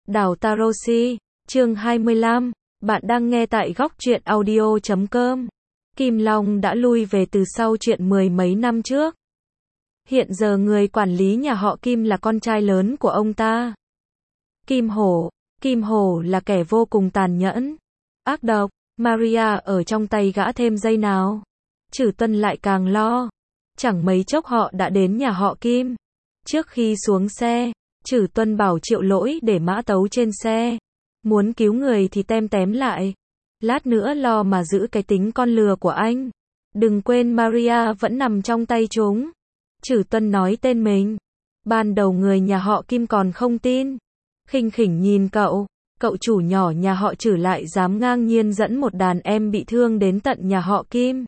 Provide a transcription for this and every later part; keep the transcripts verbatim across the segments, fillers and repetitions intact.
Đào Tarosi, chương hai mươi lăm, bạn đang nghe tại góc truyện audio chấm com. Kim Long đã lui về từ sau chuyện mười mấy năm trước. Hiện giờ người quản lý nhà họ Kim là con trai lớn của ông ta. Kim Hổ, Kim Hổ là kẻ vô cùng tàn nhẫn, ác độc, Maria ở trong tay gã thêm giây nào. Trử Tuân lại càng lo. Chẳng mấy chốc họ đã đến nhà họ Kim. Trước khi xuống xe, Trử Tuân bảo Triệu Lỗi để mã tấu trên xe. Muốn cứu người thì tem tém lại. Lát nữa lo mà giữ cái tính con lừa của anh. Đừng quên Maria vẫn nằm trong tay chúng. Trử Tuân nói tên mình. Ban đầu người nhà họ Kim còn không tin. Khinh khỉnh nhìn cậu. Cậu chủ nhỏ nhà họ Trử lại dám ngang nhiên dẫn một đàn em bị thương đến tận nhà họ Kim.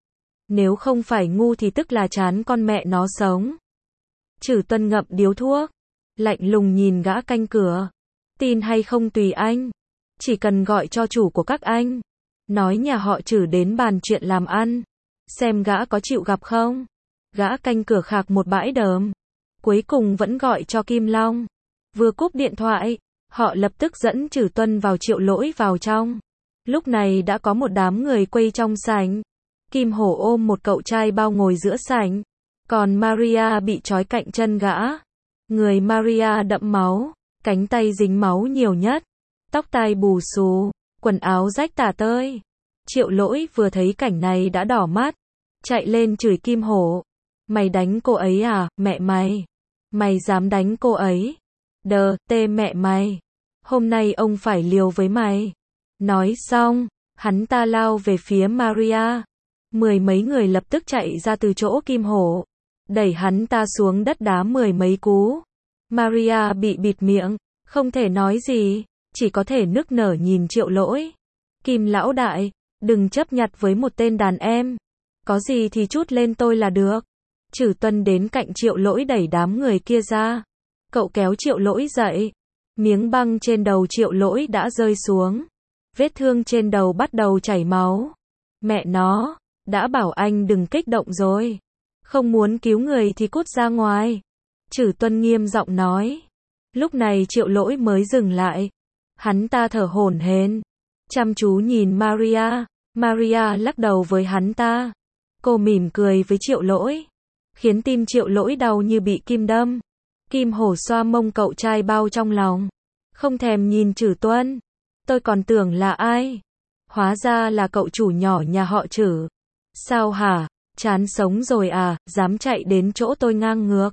Nếu không phải ngu thì tức là chán con mẹ nó sống. Trử Tuân ngậm điếu thuốc, lạnh lùng nhìn gã canh cửa. Tin hay không tùy anh. Chỉ cần gọi cho chủ của các anh. Nói nhà họ Trử đến bàn chuyện làm ăn. Xem gã có chịu gặp không. Gã canh cửa khạc một bãi đờm. Cuối cùng vẫn gọi cho Kim Long. Vừa cúp điện thoại, họ lập tức dẫn Trử Tuân vào Triệu Lỗi vào trong. Lúc này đã có một đám người quây trong sảnh. Kim Hổ ôm một cậu trai bao ngồi giữa sảnh. Còn Maria bị trói cạnh chân gã. Người Maria đẫm máu, cánh tay dính máu nhiều nhất. Tóc tai bù xù, quần áo rách tả tơi. Triệu Lỗi vừa thấy cảnh này đã đỏ mắt. Chạy lên chửi Kim Hổ. Mày đánh cô ấy à, mẹ mày. Mày dám đánh cô ấy. Đờ, tê mẹ mày. Hôm nay ông phải liều với mày. Nói xong, hắn ta lao về phía Maria. Mười mấy người lập tức chạy ra từ chỗ Kim Hổ. Đẩy hắn ta xuống đất đá mười mấy cú. Maria bị bịt miệng, không thể nói gì, chỉ có thể nức nở nhìn Triệu Lỗi. Kim lão đại, đừng chấp nhặt với một tên đàn em. Có gì thì trút lên tôi là được. Trử Tuân đến cạnh Triệu Lỗi đẩy đám người kia ra. Cậu kéo Triệu Lỗi dậy. Miếng băng trên đầu Triệu Lỗi đã rơi xuống. Vết thương trên đầu bắt đầu chảy máu. Mẹ nó, đã bảo anh đừng kích động rồi. Không muốn cứu người thì cút ra ngoài. Trử Tuân nghiêm giọng nói. Lúc này Triệu Lỗi mới dừng lại. Hắn ta thở hổn hển, chăm chú nhìn Maria. Maria lắc đầu với hắn ta. Cô mỉm cười với Triệu Lỗi, khiến tim Triệu Lỗi đau như bị kim đâm. Kim Hổ xoa mông cậu trai bao trong lòng. Không thèm nhìn Trử Tuân. Tôi còn tưởng là ai. Hóa ra là cậu chủ nhỏ nhà họ Trử. Sao hả? Chán sống rồi à, dám chạy đến chỗ tôi ngang ngược.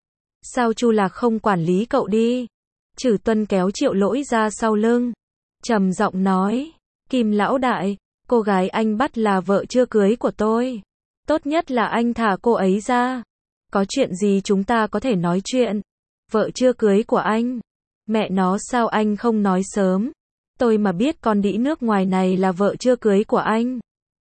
Sao Chu Lạc không quản lý cậu đi? Trử Tuân kéo Triệu Lỗi ra sau lưng. Trầm giọng nói. Kim lão đại, cô gái anh bắt là vợ chưa cưới của tôi. Tốt nhất là anh thả cô ấy ra. Có chuyện gì chúng ta có thể nói chuyện. Vợ chưa cưới của anh. Mẹ nó sao anh không nói sớm. Tôi mà biết con đĩ nước ngoài này là vợ chưa cưới của anh.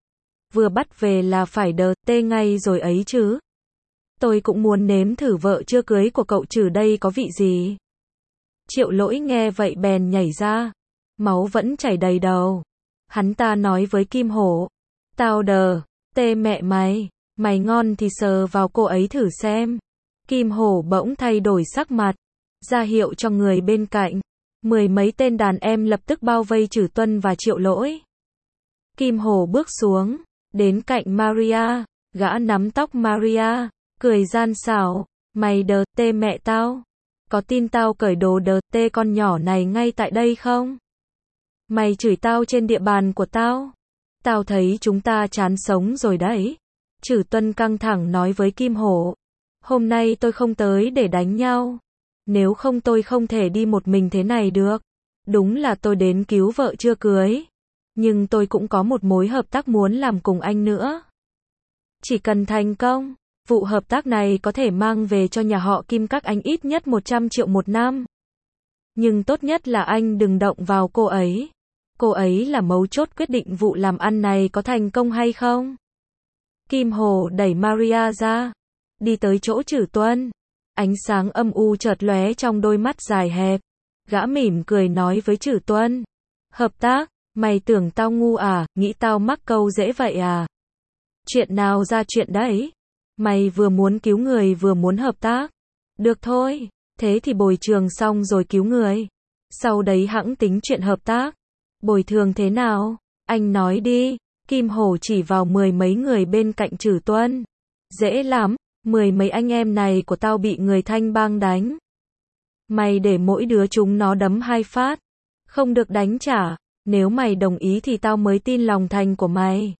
Vừa bắt về là phải đờ tê ngay rồi ấy chứ. Tôi cũng muốn nếm thử vợ chưa cưới của cậu Trử đây có vị gì. Triệu Lỗi nghe vậy bèn nhảy ra. Máu vẫn chảy đầy đầu. Hắn ta nói với Kim Hổ. Tao đờ, tê mẹ mày. Mày ngon thì sờ vào cô ấy thử xem. Kim Hổ bỗng thay đổi sắc mặt. Ra hiệu cho người bên cạnh. Mười mấy tên đàn em lập tức bao vây Trử Tuân và Triệu Lỗi. Kim Hổ bước xuống. Đến cạnh Maria. Gã nắm tóc Maria. Cười gian xảo. Mày đờ tê mẹ tao. Có tin tao cởi đồ đờ tê con nhỏ này ngay tại đây không? Mày chửi tao trên địa bàn của tao. Tao thấy chúng ta chán sống rồi đấy. Trử Tuân căng thẳng nói với Kim Hổ. Hôm nay tôi không tới để đánh nhau. Nếu không tôi không thể đi một mình thế này được. Đúng là tôi đến cứu vợ chưa cưới. Nhưng tôi cũng có một mối hợp tác muốn làm cùng anh nữa. Chỉ cần thành công, vụ hợp tác này có thể mang về cho nhà họ Kim các anh ít nhất một trăm triệu một năm. Nhưng tốt nhất là anh đừng động vào cô ấy. Cô ấy là mấu chốt quyết định vụ làm ăn này có thành công hay không. Kim Hổ đẩy Maria ra. Đi tới chỗ Trử Tuân. Ánh sáng âm u chợt lóe trong đôi mắt dài hẹp. Gã mỉm cười nói với Trử Tuân. Hợp tác, mày tưởng tao ngu à, nghĩ tao mắc câu dễ vậy à? Chuyện nào ra chuyện đấy? Mày vừa muốn cứu người vừa muốn hợp tác. Được thôi, thế thì bồi thường xong rồi cứu người. Sau đấy hẵng tính chuyện hợp tác. Bồi thường thế nào? Anh nói đi. Kim Hổ chỉ vào mười mấy người bên cạnh Trử Tuân. Dễ lắm, mười mấy anh em này của tao bị người Thanh bang đánh. Mày để mỗi đứa chúng nó đấm hai phát. Không được đánh trả. Nếu mày đồng ý thì tao mới tin lòng thành của mày.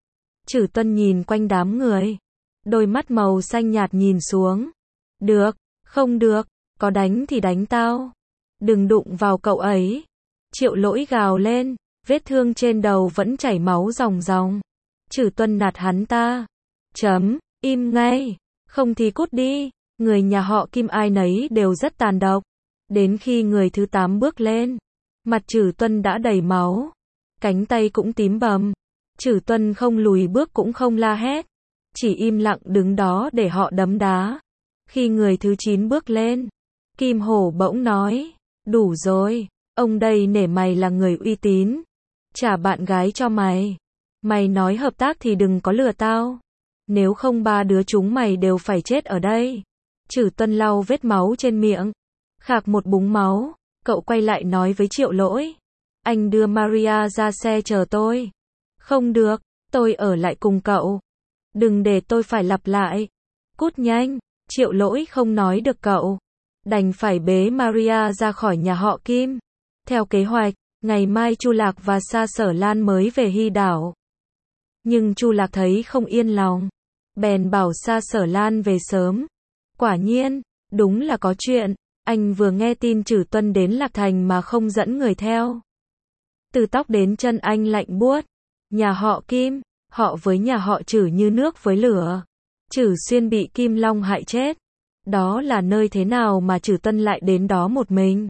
Trử Tuân nhìn quanh đám người. Đôi mắt màu xanh nhạt nhìn xuống. Được, không được, có đánh thì đánh tao. Đừng đụng vào cậu ấy. Triệu Lỗi gào lên, vết thương trên đầu vẫn chảy máu ròng ròng. Trử Tuân nạt hắn ta. Chấm, im ngay, không thì cút đi. Người nhà họ Kim ai nấy đều rất tàn độc. Đến khi người thứ tám bước lên, mặt Trử Tuân đã đầy máu. Cánh tay cũng tím bầm. Trử Tuân không lùi bước cũng không la hét. Chỉ im lặng đứng đó để họ đấm đá. Khi người thứ chín bước lên, Kim Hổ bỗng nói. Đủ rồi, ông đây nể mày là người uy tín. Trả bạn gái cho mày. Mày nói hợp tác thì đừng có lừa tao. Nếu không ba đứa chúng mày đều phải chết ở đây. Trử Tuân lau vết máu trên miệng. Khạc một búng máu. Cậu quay lại nói với Triệu Lỗi. Anh đưa Maria ra xe chờ tôi. Không được, tôi ở lại cùng cậu. Đừng để tôi phải lặp lại. Cút nhanh. Triệu Lỗi không nói được cậu. Đành phải bế Maria ra khỏi nhà họ Kim. Theo kế hoạch, ngày mai Chu Lạc và Sa Sở Lan mới về Hy Đảo. Nhưng Chu Lạc thấy không yên lòng. Bèn bảo Sa Sở Lan về sớm. Quả nhiên, đúng là có chuyện. Anh vừa nghe tin Trử Tuân đến Lạc Thành mà không dẫn người theo. Từ tóc đến chân anh lạnh buốt. Nhà họ Kim, họ với nhà họ Trử như nước với lửa. Trử Xuyên bị Kim Long hại chết. Đó là nơi thế nào mà Trử Tuân lại đến đó một mình?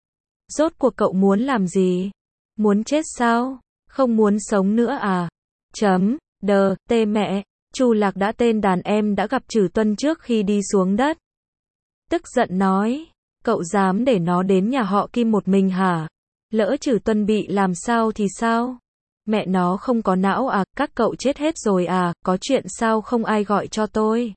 Rốt cuộc cậu muốn làm gì? Muốn chết sao? Không muốn sống nữa à? Chấm, đờ, tê mẹ. Chu Lạc đã tên đàn em đã gặp Trử Tuân trước khi đi xuống đất. Tức giận nói. Cậu dám để nó đến nhà họ Kim một mình hả? Lỡ Trử Tuân bị làm sao thì sao? Mẹ nó không có não à? Các cậu chết hết rồi à? Có chuyện sao không ai gọi cho tôi?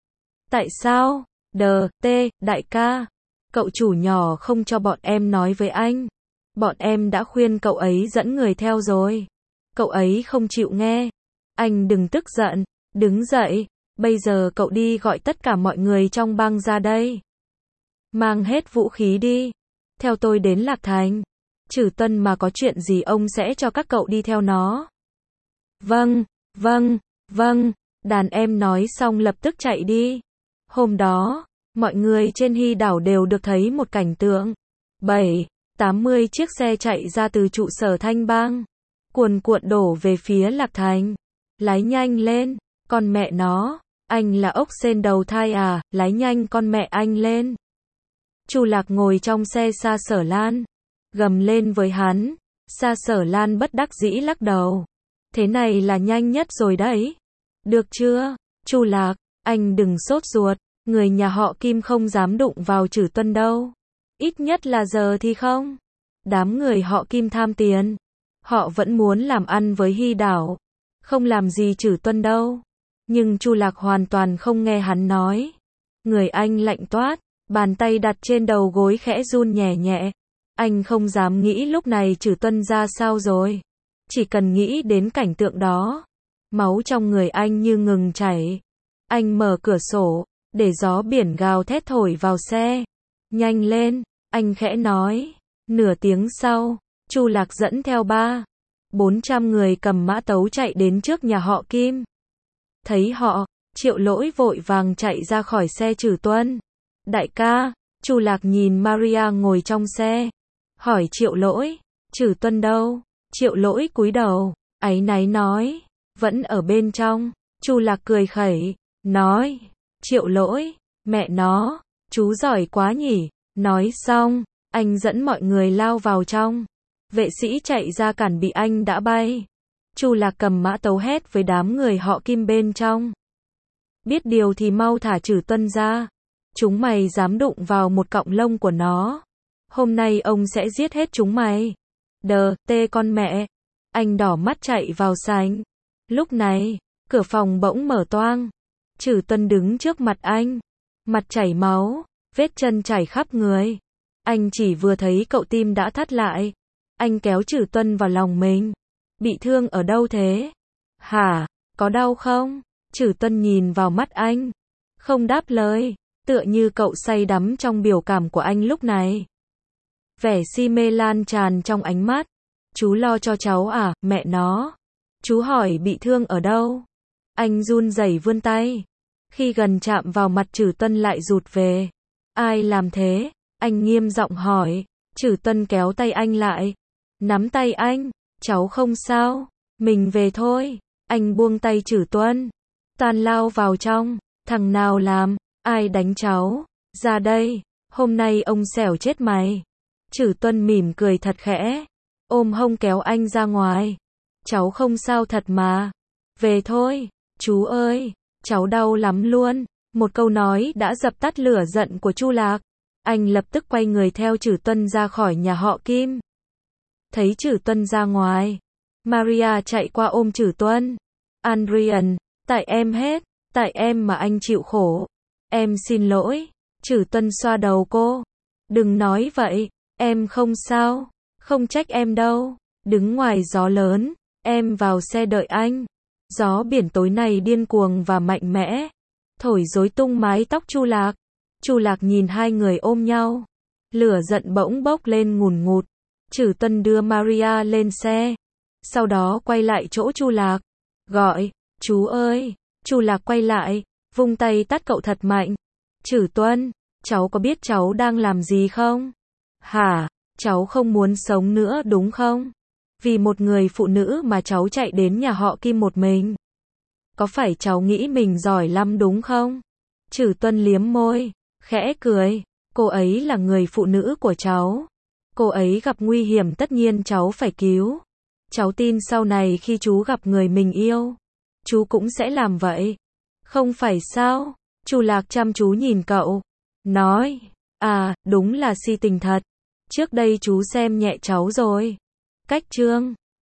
Tại sao? Đờ, tê, đại ca. Cậu chủ nhỏ không cho bọn em nói với anh. Bọn em đã khuyên cậu ấy dẫn người theo rồi. Cậu ấy không chịu nghe. Anh đừng tức giận. Đứng dậy. Bây giờ cậu đi gọi tất cả mọi người trong bang ra đây. Mang hết vũ khí đi. Theo tôi đến Lạc Thành. Trử Tuân mà có chuyện gì ông sẽ cho các cậu đi theo nó. Vâng, vâng, vâng. Đàn em nói xong lập tức chạy đi. Hôm đó, mọi người trên Hy Đảo đều được thấy một cảnh tượng. bảy, tám mươi chiếc xe chạy ra từ trụ sở Thanh bang. Cuồn cuộn đổ về phía Lạc Thành. Lái nhanh lên, con mẹ nó. Anh là ốc sên đầu thai à, lái nhanh con mẹ anh lên. Chu Lạc ngồi trong xe Sa Sở Lan. Gầm lên với hắn. Sa Sở Lan bất đắc dĩ lắc đầu. Thế này là nhanh nhất rồi đấy. Được chưa? Chu Lạc, anh đừng sốt ruột. Người nhà họ Kim không dám đụng vào Trử Tuân đâu. Ít nhất là giờ thì không. Đám người họ Kim tham tiền. Họ vẫn muốn làm ăn với Hy Đảo. Không làm gì Trử Tuân đâu. Nhưng Chu Lạc hoàn toàn không nghe hắn nói. Người anh lạnh toát. Bàn tay đặt trên đầu gối khẽ run nhẹ nhẹ. Anh không dám nghĩ lúc này Trử Tuân ra sao rồi. Chỉ cần nghĩ đến cảnh tượng đó. Máu trong người anh như ngừng chảy. Anh mở cửa sổ. Để gió biển gào thét thổi vào xe. Nhanh lên, anh khẽ nói. Nửa tiếng sau, Chu Lạc dẫn theo ba, bốn trăm người cầm mã tấu chạy đến trước nhà họ Kim. Thấy họ, Triệu Lỗi vội vàng chạy ra khỏi xe Trử Tuân. Đại ca, Chu Lạc nhìn Maria ngồi trong xe. Hỏi Triệu Lỗi, Trử Tuân đâu? Triệu Lỗi cúi đầu, áy náy nói. Vẫn ở bên trong. Chu Lạc cười khẩy, nói. Triệu Lỗi, mẹ nó, chú giỏi quá nhỉ. Nói xong, anh dẫn mọi người lao vào trong. Vệ sĩ chạy ra cản bị anh đã bay. Chu Lạc cầm mã tấu hét với đám người họ Kim bên trong. Biết điều thì mau thả Trử Tuân ra. Chúng mày dám đụng vào một cọng lông của nó. Hôm nay ông sẽ giết hết chúng mày. Đờ, tê con mẹ. Anh đỏ mắt chạy vào sảnh. Lúc này, cửa phòng bỗng mở toang. Trử Tuân đứng trước mặt anh. Mặt chảy máu, vết chân chảy khắp người. Anh chỉ vừa thấy cậu tim đã thắt lại. Anh kéo Trử Tuân vào lòng mình. Bị thương ở đâu thế? Hả? Có đau không? Trử Tuân nhìn vào mắt anh. Không đáp lời. Tựa như cậu say đắm trong biểu cảm của anh lúc này. Vẻ si mê lan tràn trong ánh mắt. Chú lo cho cháu à, mẹ nó. Chú hỏi bị thương ở đâu? Anh run rẩy vươn tay. Khi gần chạm vào mặt Trử Tuân lại rụt về. Ai làm thế? Anh nghiêm giọng hỏi. Trử Tuân kéo tay anh lại. Nắm tay anh. Cháu không sao. Mình về thôi. Anh buông tay Trử Tuân. Tan lao vào trong. Thằng nào làm? Ai đánh cháu? Ra đây. Hôm nay ông xẻo chết mày. Trử Tuân mỉm cười thật khẽ. Ôm hông kéo anh ra ngoài. Cháu không sao thật mà. Về thôi. Chú ơi. Cháu đau lắm luôn. Một câu nói đã dập tắt lửa giận của Chu Lạc. Anh lập tức quay người theo Trử Tuân ra khỏi nhà họ Kim. Thấy Trử Tuân ra ngoài. Maria chạy qua ôm Trử Tuân. Adrian, tại em hết. Tại em mà anh chịu khổ. Em xin lỗi. Trử Tuân xoa đầu cô. Đừng nói vậy. Em không sao. Không trách em đâu. Đứng ngoài gió lớn. Em vào xe đợi anh. Gió biển tối nay điên cuồng và mạnh mẽ. Thổi rối tung mái tóc Chu Lạc. Chu Lạc nhìn hai người ôm nhau. Lửa giận bỗng bốc lên ngùn ngụt. Trử Tuân đưa Maria lên xe. Sau đó quay lại chỗ Chu Lạc. Gọi, chú ơi. Chu Lạc quay lại. Vung tay tát cậu thật mạnh. Trử Tuân, cháu có biết cháu đang làm gì không? Hả? Cháu không muốn sống nữa đúng không? Vì một người phụ nữ mà cháu chạy đến nhà họ Kim một mình. Có phải cháu nghĩ mình giỏi lắm đúng không? Trử Tuân liếm môi, khẽ cười. Cô ấy là người phụ nữ của cháu. Cô ấy gặp nguy hiểm tất nhiên cháu phải cứu. Cháu tin sau này khi chú gặp người mình yêu, chú cũng sẽ làm vậy. Không phải sao? Chu Lạc chăm chú nhìn cậu. Nói, à, đúng là si tình thật. Trước đây chú xem nhẹ cháu rồi. Cách chương